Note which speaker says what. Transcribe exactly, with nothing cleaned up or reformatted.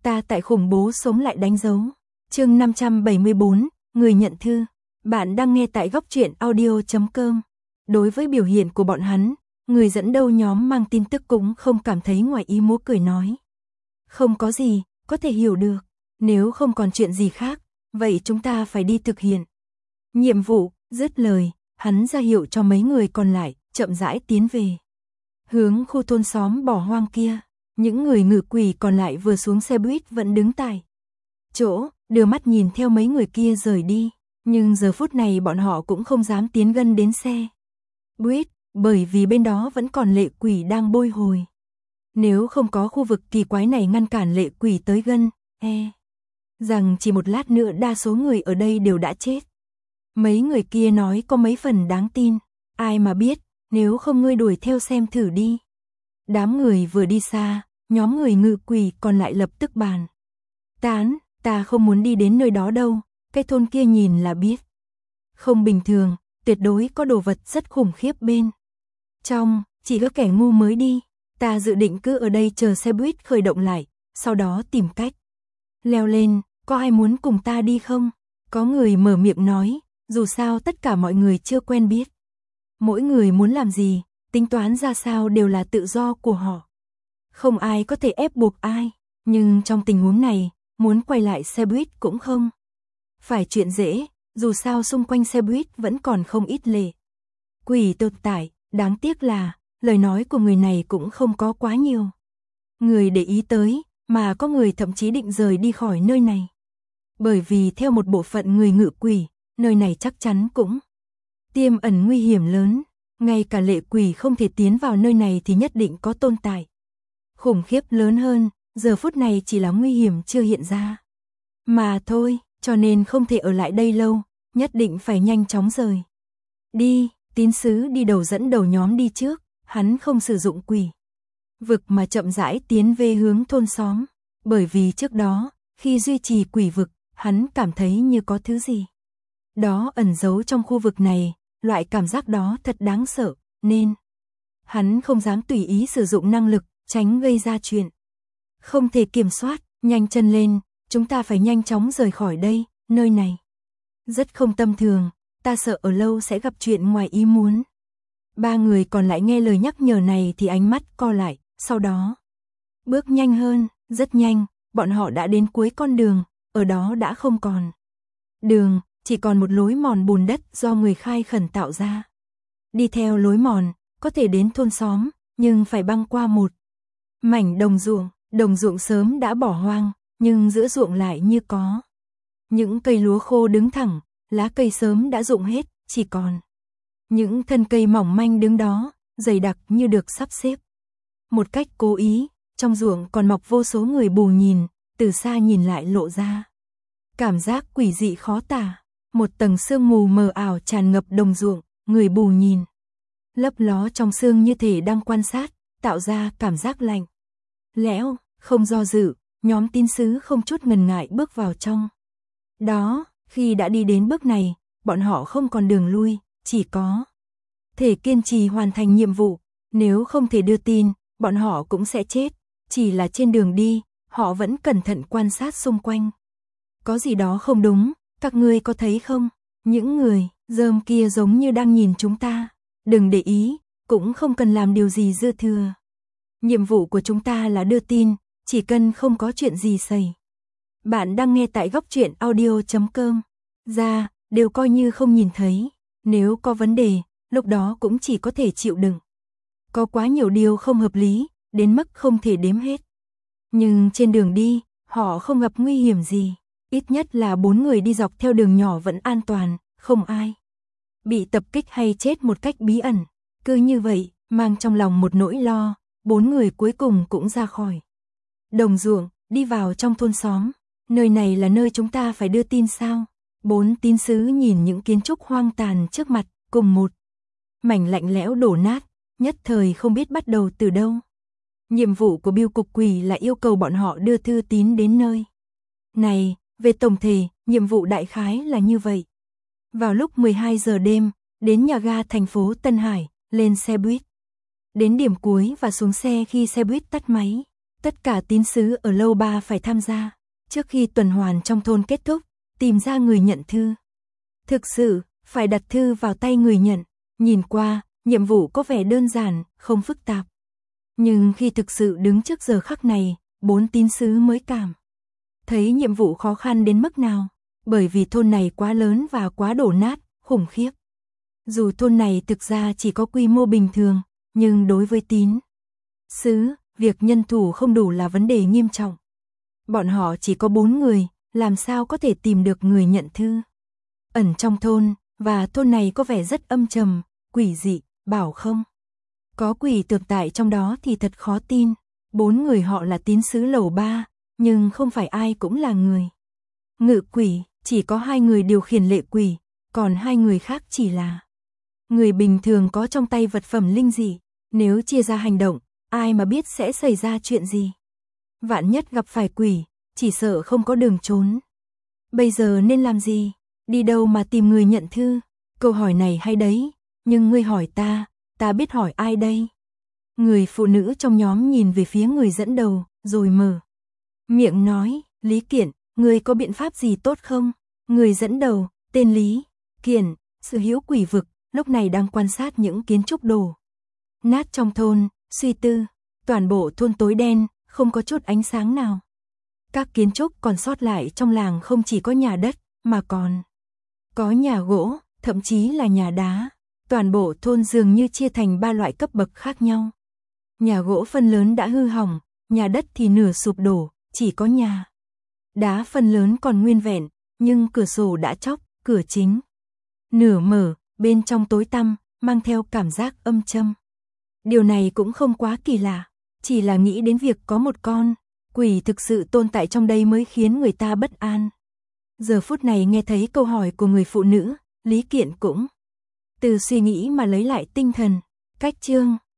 Speaker 1: Ta tại khủng bố sống lại đánh dấu. Chương năm trăm bảy mươi bốn, người nhận thư. Bạn đang nghe tại góc truyện audio chấm com. Đối với biểu hiện của bọn hắn, người dẫn đầu nhóm mang tin tức cũng không cảm thấy ngoài ý muốn, cười nói. Không có gì, có thể hiểu được. Nếu không còn chuyện gì khác, vậy chúng ta phải đi thực hiện nhiệm vụ. Dứt lời, hắn ra hiệu cho mấy người còn lại chậm rãi tiến về hướng khu thôn xóm bỏ hoang kia. Những người ngự quỷ còn lại vừa xuống xe buýt vẫn đứng tại chỗ, đưa mắt nhìn theo mấy người kia rời đi. Nhưng giờ phút này bọn họ cũng không dám tiến gần đến xe buýt, bởi vì bên đó vẫn còn lệ quỷ đang bôi hồi. Nếu không có khu vực kỳ quái này ngăn cản lệ quỷ tới gần, e rằng chỉ một lát nữa đa số người ở đây đều đã chết. Mấy người kia nói có mấy phần đáng tin, ai mà biết, nếu không ngươi đuổi theo xem thử đi. Đám người vừa đi xa, nhóm người ngự quỷ còn lại lập tức bàn tán, ta không muốn đi đến nơi đó đâu, cái thôn kia nhìn là biết không bình thường, tuyệt đối có đồ vật rất khủng khiếp bên trong, chỉ có kẻ ngu mới đi. Ta dự định cứ ở đây chờ xe buýt khởi động lại, sau đó tìm cách leo lên. Có ai muốn cùng ta đi không? Có người mở miệng nói, dù sao tất cả mọi người chưa quen biết. Mỗi người muốn làm gì, tính toán ra sao đều là tự do của họ. Không ai có thể ép buộc ai, nhưng trong tình huống này, muốn quay lại xe buýt cũng không phải chuyện dễ, dù sao xung quanh xe buýt vẫn còn không ít lệ quỷ tồn tại. Đáng tiếc là, lời nói của người này cũng không có quá nhiều người để ý tới, mà có người thậm chí định rời đi khỏi nơi này. Bởi vì theo một bộ phận người ngự quỷ, nơi này chắc chắn cũng tiềm ẩn nguy hiểm lớn. Ngay cả lệ quỷ không thể tiến vào nơi này thì nhất định có tồn tại khủng khiếp lớn hơn, giờ phút này chỉ là nguy hiểm chưa hiện ra mà thôi, cho nên không thể ở lại đây lâu, nhất định phải nhanh chóng rời đi. Tín sứ đi đầu dẫn đầu nhóm đi trước, hắn không sử dụng quỷ vực mà chậm rãi tiến về hướng thôn xóm, bởi vì trước đó, khi duy trì quỷ vực, hắn cảm thấy như có thứ gì đó ẩn giấu trong khu vực này, loại cảm giác đó thật đáng sợ, nên hắn không dám tùy ý sử dụng năng lực, tránh gây ra chuyện không thể kiểm soát. Nhanh chân lên, chúng ta phải nhanh chóng rời khỏi đây, nơi này rất không tầm thường, ta sợ ở lâu sẽ gặp chuyện ngoài ý muốn. Ba người còn lại nghe lời nhắc nhở này thì ánh mắt co lại, sau đó bước nhanh hơn. Rất nhanh, bọn họ đã đến cuối con đường, ở đó đã không còn đường, chỉ còn một lối mòn bùn đất do người khai khẩn tạo ra. Đi theo lối mòn, có thể đến thôn xóm, nhưng phải băng qua một mảnh đồng ruộng. Đồng ruộng sớm đã bỏ hoang, nhưng giữa ruộng lại như có những cây lúa khô đứng thẳng, lá cây sớm đã rụng hết, chỉ còn những thân cây mỏng manh đứng đó, dày đặc như được sắp xếp một cách cố ý. Trong ruộng còn mọc vô số người bù nhìn, từ xa nhìn lại lộ ra cảm giác quỷ dị khó tả. Một tầng sương mù mờ ảo tràn ngập đồng ruộng, người bù nhìn lấp ló trong sương như thể đang quan sát, tạo ra cảm giác lạnh lẽo. Không do dự, nhóm tín sứ không chút ngần ngại bước vào trong đó. Khi đã đi đến bước này, bọn họ không còn đường lui, chỉ có thể kiên trì hoàn thành nhiệm vụ. Nếu không thể đưa tin, bọn họ cũng sẽ chết. Chỉ là trên đường đi, họ vẫn cẩn thận quan sát xung quanh. Có gì đó không đúng, các ngươi có thấy không? Những người rơm kia giống như đang nhìn chúng ta. Đừng để ý, cũng không cần làm điều gì dư thừa. Nhiệm vụ của chúng ta là đưa tin, chỉ cần không có chuyện gì xảy. Bạn đang nghe tại góc truyện audio chấm com. Ra, đều coi như không nhìn thấy. Nếu có vấn đề, lúc đó cũng chỉ có thể chịu đựng. Có quá nhiều điều không hợp lý, đến mức không thể đếm hết. Nhưng trên đường đi, họ không gặp nguy hiểm gì. Ít nhất là bốn người đi dọc theo đường nhỏ vẫn an toàn, không ai bị tập kích hay chết một cách bí ẩn. Cứ như vậy, mang trong lòng một nỗi lo, bốn người cuối cùng cũng ra khỏi đồng ruộng, đi vào trong thôn xóm. Nơi này là nơi chúng ta phải đưa tin sao? Bốn tín sứ nhìn những kiến trúc hoang tàn trước mặt, cùng một mảnh lạnh lẽo đổ nát, nhất thời không biết bắt đầu từ đâu. Nhiệm vụ của bưu cục quỷ là yêu cầu bọn họ đưa thư tín đến nơi này. Về tổng thể, nhiệm vụ đại khái là như vậy. Vào lúc mười hai giờ đêm, đến nhà ga thành phố Tân Hải, lên xe buýt. Đến điểm cuối và xuống xe khi xe buýt tắt máy. Tất cả tín sứ ở lầu ba phải tham gia, trước khi tuần hoàn trong thôn kết thúc, tìm ra người nhận thư. Thực sự, phải đặt thư vào tay người nhận, nhìn qua, nhiệm vụ có vẻ đơn giản, không phức tạp. Nhưng khi thực sự đứng trước giờ khắc này, bốn tín sứ mới cảm thấy nhiệm vụ khó khăn đến mức nào, bởi vì thôn này quá lớn và quá đổ nát, khủng khiếp. Dù thôn này thực ra chỉ có quy mô bình thường, nhưng đối với tín sứ, việc nhân thủ không đủ là vấn đề nghiêm trọng. Bọn họ chỉ có bốn người, làm sao có thể tìm được người nhận thư. Ẩn trong thôn, và thôn này có vẻ rất âm trầm, quỷ dị, bảo không. Có quỷ tồn tại trong đó thì thật khó tin. Bốn người họ là tín sứ lầu ba, nhưng không phải ai cũng là người ngự quỷ, chỉ có hai người điều khiển lệ quỷ, còn hai người khác chỉ là người bình thường có trong tay vật phẩm linh dị. Nếu chia ra hành động, ai mà biết sẽ xảy ra chuyện gì. Vạn nhất gặp phải quỷ, chỉ sợ không có đường trốn. Bây giờ nên làm gì? Đi đâu mà tìm người nhận thư? Câu hỏi này hay đấy, nhưng ngươi hỏi ta, ta biết hỏi ai đây? Người phụ nữ trong nhóm nhìn về phía người dẫn đầu, rồi mở miệng nói, Lý Kiện, ngươi có biện pháp gì tốt không? Người dẫn đầu, tên Lý Kiện, sự hiếu quỷ vực, lúc này đang quan sát những kiến trúc đổ nát trong thôn, suy tư, toàn bộ thôn tối đen, không có chút ánh sáng nào. Các kiến trúc còn sót lại trong làng không chỉ có nhà đất, mà còn có nhà gỗ, thậm chí là nhà đá. Toàn bộ thôn dường như chia thành ba loại cấp bậc khác nhau. Nhà gỗ phần lớn đã hư hỏng, nhà đất thì nửa sụp đổ, chỉ có nhà đá phần lớn còn nguyên vẹn, nhưng cửa sổ đã chóc, cửa chính nửa mở, bên trong tối tăm, mang theo cảm giác âm châm. Điều này cũng không quá kỳ lạ, chỉ là nghĩ đến việc có một con quỷ thực sự tồn tại trong đây mới khiến người ta bất an. Giờ phút này nghe thấy câu hỏi của người phụ nữ, Lý Kiện cũng từ suy nghĩ mà lấy lại tinh thần. Cách chương